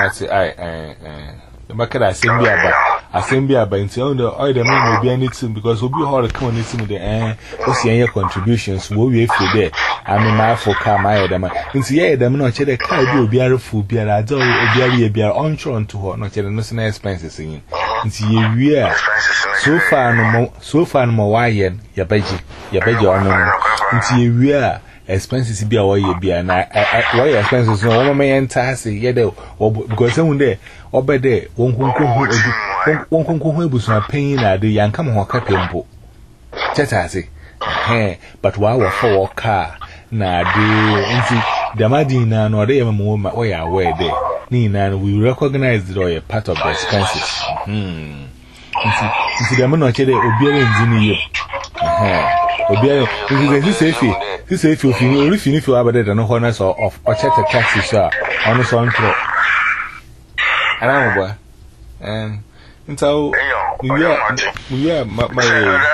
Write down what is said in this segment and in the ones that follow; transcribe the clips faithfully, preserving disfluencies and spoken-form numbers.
that's it. I, I, the market I send me about, I send me about until the oil the man will be anything because we'll be hard to come and listen to the end. What's your contributions? What we have there? I'm a man for car, my other man. And see, yeah, the man not check the car will be a fool, be a adult, be a onshore to her, not check the national expenses in. And see, we are so far no more, so far no more. Why, ya beji, ya beji or no. And see, we are. Expenses be away be and I why expenses no one may enter say yeah because someone there or by there one one one one was not paying at the young come on capimpo just as it but while we're for car na the the madina no they moment why are where there Nina we recognize the or a part of the expenses hmm into the man not check the obiara engineer Obiara, this is safe. This is if you feel if you feel about it, and no honors of or check the taxi, sir. On the sound throw. And I'm boy. And so, yeah, yeah, my my.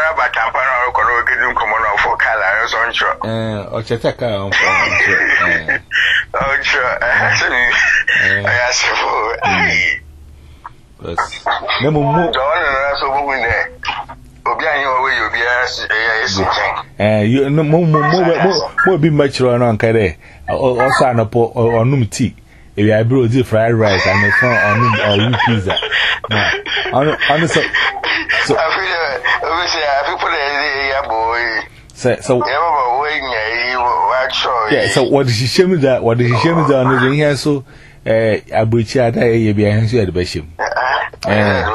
Uh, or check the car on. Oh, sure. I asked for it. No more. Eh, you no more more more be much on Kade or sign up or num tea. If I brought the fried rice and the phone or you pizza. On so so so so yeah, so what did she show me that? What did she show me that on the here? So, eh, Abuchi Ada, you be a handsome at the Bishop. Eh,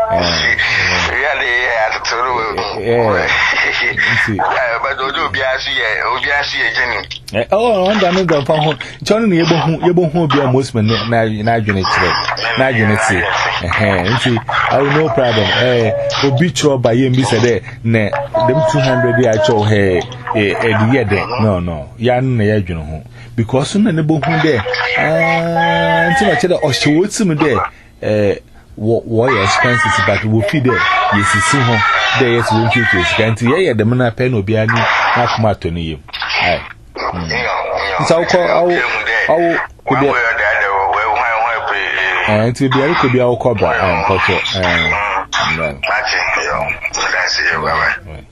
yeah, but do be as ye, Obiasi, Jenny. Oh, I'm done with the phone. Johnny, you won't be a Muslim, Naginate, Naginate. Oh, no problem. Eh, Obicho by him, be said, ne, them two hundred year cho hair, a year day. No, no, Yan Najan, because soon and the book there. Ah, until I tell her, or she would see me there. Eh, what expenses, but we'll feed there. Yes, you see home. There is one future. Can't hear the man pen will be any half matter to you. Aye. So, how and to be able to be our cover and culture.